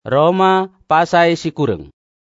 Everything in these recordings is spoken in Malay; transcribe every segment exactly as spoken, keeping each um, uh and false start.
Roma pasai si kureng.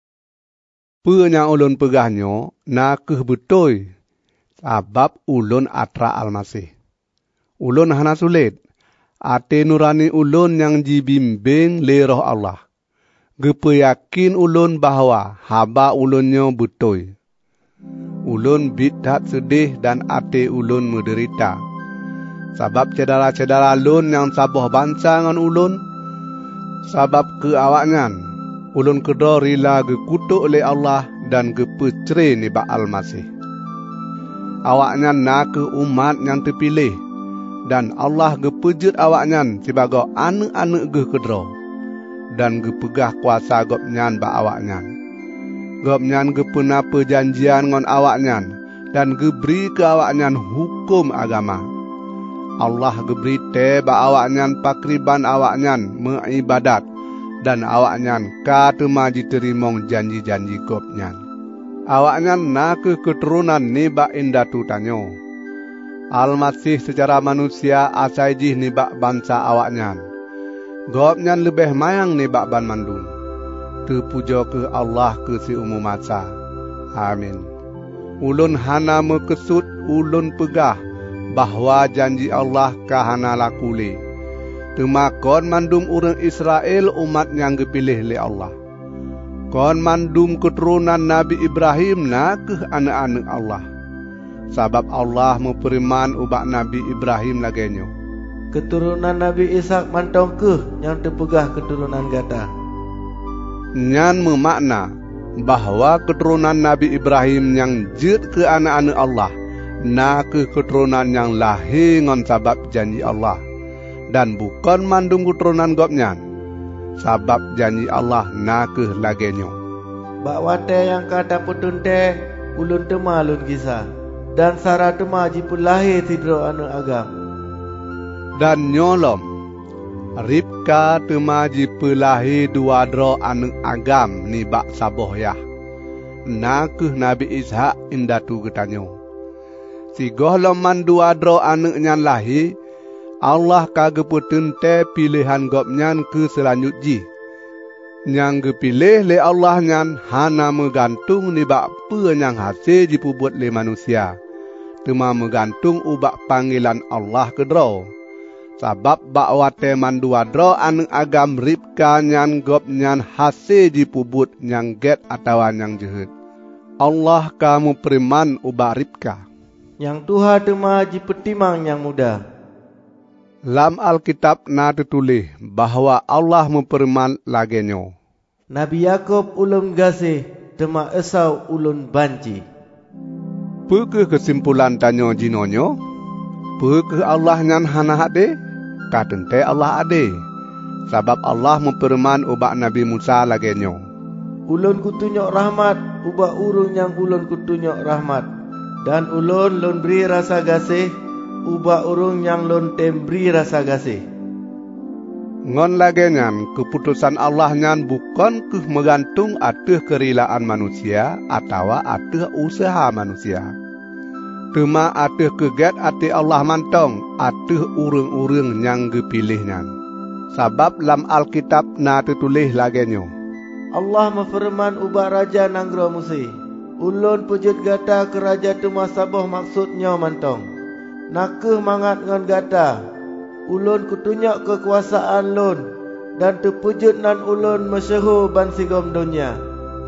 Punya ulun pegahnyo nak betul sebab ulun atra almasih. Ulun hana sulit. Ate nurani ulun yang dibimbing le roh Allah. Gepeyakin ulun bahawa haba ulunnya betul. Ulun bidat sedih dan ate ulun menderita. Sebab cedera-cedera ulun yang saboh bangsa ngan ulun. Sebab ke awaknyan, ulun kedua rela gekutuk oleh Allah dan gepeceri ni bak Al-Masih. Awaknyan nak ke umat yang terpilih dan Allah gepejut awaknyan sebagai anak-anak ge kedua dan gepegah kuasa gopnyan bak awaknyan. Gopnyan gepena perjanjian ngan awaknyan dan geberi ke awaknyan hukum agama. Allah geberi te bak awaknyan pakriban awaknyan mengibadat dan awaknyan katema diterimong janji-janji gopnyan. Awaknyan nak ke keturunan ni bak indatu tanyo. Al-Masih secara manusia asaijih ni bak bangsa awaknyan. Gopnyan lebih mayang ni bak ban mandum. Terpuja ke Allah ke si umum masa. Amin. Ulun hana mekesut ulun pegah bahawa janji Allah kahana lakule. Temakon mandum orang Israel umat yang dipilih oleh Allah. Kon mandum keturunan Nabi Ibrahim nak ke anak-anak Allah. Sebab Allah memperiman ubak Nabi Ibrahim lagenyo. Keturunan Nabi Ishak mantong ke yang terpegah keturunan gata. Nyan memakna bahawa keturunan Nabi Ibrahim yang jid ke anak-anak Allah nak ke keturunan yang lahir ngon sabab janji Allah dan bukan mandum keturunan gopnyan sabab janji Allah nak ke lagenyo. Bak wate yang kata petunte ulun tema ulun kisah dan sara tema jipun lahir tidro anu agam. Dan nyolom Ribka tema jipun lahir dua dro anu agam ni bak saboh yah. Nak ke Nabi Ishak indatu getanyo. Si gohlom mandua dro anak nyan lahir, Allah kageputente pilihan gopnyan ke selanjutji. Yang gepilih le Allah nyan hana megantung ni bak pe yang hasil dipubuat le manusia. Tema megantung ubak panggilan Allah kedro. Sabab bak wate mandua dro anak agam Ribka nyan gopnyan hasil dipubut yang get atawan yang jehet. Allah kamu periman ubak Ribka. Yang Tuhan tema jipetimang yang muda. Lam Alkitab na tertulis bahawa Allah memperman lagenyo. Nabi Yakub ulun gasih tema Esau ulun banci. Peke kesimpulan tanyo jinonyo? Peke Allah nyan hana ade? Katente Allah ade. Sebab Allah memperman ubak Nabi Musa lagenyo. Ulun kutunyok rahmat ubak urung yang ulun kutunyok rahmat. Dan ulun lun beri rasa gasih ubak urung yang lun temberi rasa gasih. Ngon lagenyan keputusan Allah nyan bukan ke megantung ateh kerelaan manusia atau ateh usaha manusia. Tema ateh keget ateh Allah mantong ateh urung-urung yang gepilih nyan. Sabab lam Alkitab na tertulis lagenyo. Allah memfirman ubak raja nanggro musi. Ulun pujud gata ke raja tu masaboh maksudnya mantong. Nakeh mangat ngan gata. Ulun kutunyak kekuasaan lun dan terpujud nan ulun masyhur ban sigom dunia.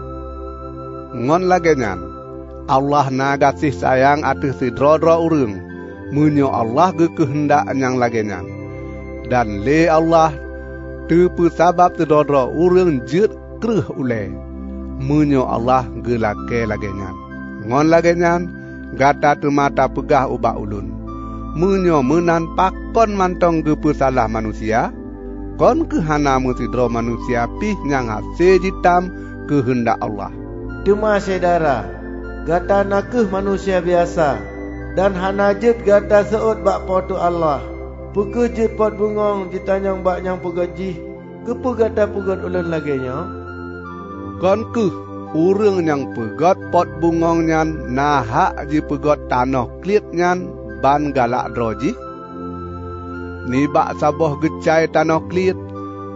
Ngon lagenyan Allah na gasih sayang ateh sidro-dro urang. Munyo Allah ge kehendak yang lagenyan. Dan le Allah tepu sabab sidro-dro urang jid kreh ule. Munyo Allah gelake lagenyan. Ngon lagenyan gata tu mata pegah ubak ulun. Munyo menan pakon mantong gepe salah manusia. Kon kehana musidro manusia pih nyang hasil jitam kehendak Allah. Tema saudara, gata nakeh manusia biasa dan hana jid gata seut bak potu Allah. Puke jid pot bungong ditanyang bak nyang pegaji. Kepe gata pugot ulun lagenyo? Kon ke urang yang pegot pot bungong nyan nahak ji pegot tanah klit nyan ban galak droji. Ni bak saboh gecai tanah klit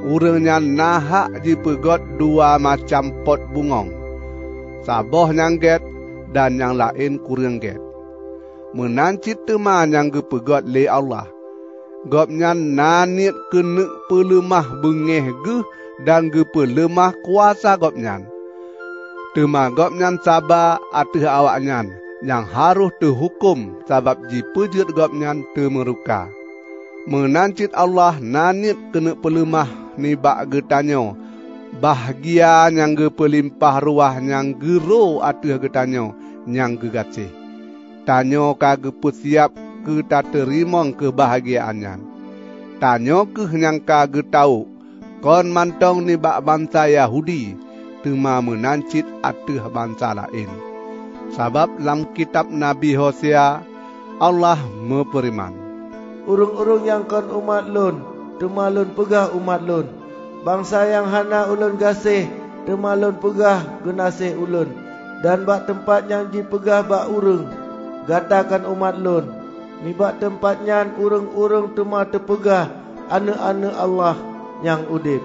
Urangnya nahak ji pegot dua macam pot bungong. Saboh yang get dan yang lain kurang get. Menancit teman yang gepegot le Allah. Gopnya nanit kena pelemah bengeh ge dan gepelemah kuasa gopnya. Tema gopnya sabar atih awaknya yang harus terhukum sebab ji pejut gopnya temeruka. Menancit Allah nanit kena pelemah nibak getanyo. Bahagia yang gepelimpah ruah yang gero atih getanyo yang gegatsih. Tanyo ka geput siap ke tak terima kebahagiaannya. Tanyo ke yang ka getau kon mantong nibak bangsa Yahudi tema menancit atih bangsa lain. Sebab dalam kitab Nabi Hosea Allah memperiman. Urung-urung yang kon umat lun, tema lun pegah umat lun. Bangsa yang hana ulun gasih, tema lun pegah genasih ulun. Dan bak tempat yang dipegah bak urung, gatakan umat lun. Ni bak tempatnya urung-urung tema terpegah ane-ane Allah yang udip.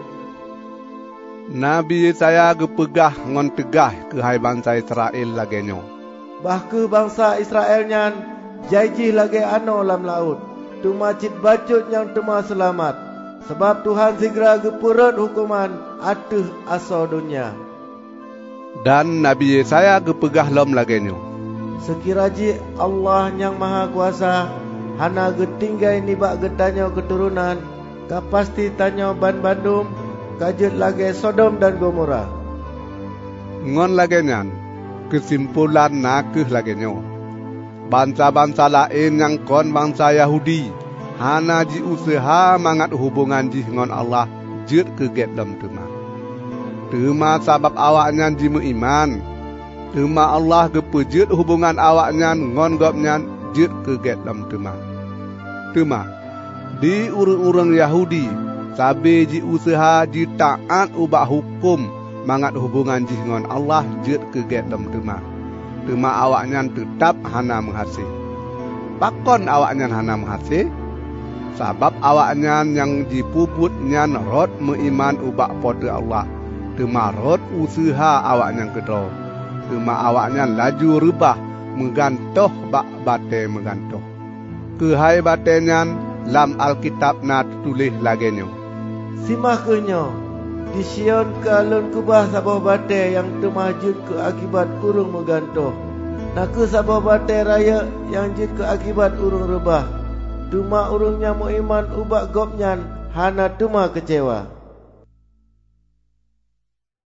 Nabi saya gepegah ngon tegah ke hai bangsa Israel lagenyo. Bahke bangsa Israelnya jajih lagi ano lam laut. Tuma cit bacut yang tema selamat. Sebab Tuhan segera gepurut hukuman atuh aso dunia. Dan Nabi Yesaya gepegah lom lagenyo. Sekiraji Allah yang maha kuasa hana getinggai nibak getanyo keturunan, ka pasti tanyo ban Bandung, kajut lagi Sodom dan Gomora. Ngon lagenyan, kesimpulan nakeh lagenyo. Bangsa-bangsa lain yang kon bangsa Yahudi hana ji usaha mangat hubungan ji ngon Allah jut ke get dalam tema. Tema sabab awaknya ji iman. Tema Allah gepejut hubungan awaknya ngon gopnya jut ke get dalam tema. Tema di urang-urang Yahudi sabe ji usaha ji taat ubah hukum mangat hubungan ji ngon Allah jut ke get dalam tema. Tema awaknya tetap hana menghasih. Pakon awaknya hana menghasih? Sabab awaknya yang dipuputnya rot meiman ubak pada Allah. Tema rot usaha awaknya kedua. Tema awaknya laju rebah menggantoh bak bate menggantoh. Kehai batenya lam Alkitab na tulis lagenyo. Simah kenyo di Sion ke alun kubah sabah bate yang temajud ke akibat urung menggantoh. Nak ke sabah bate raya yang jid ke akibat urung rebah. Tuma urungnya mu iman ubak gopnyan hana tuma kecewa.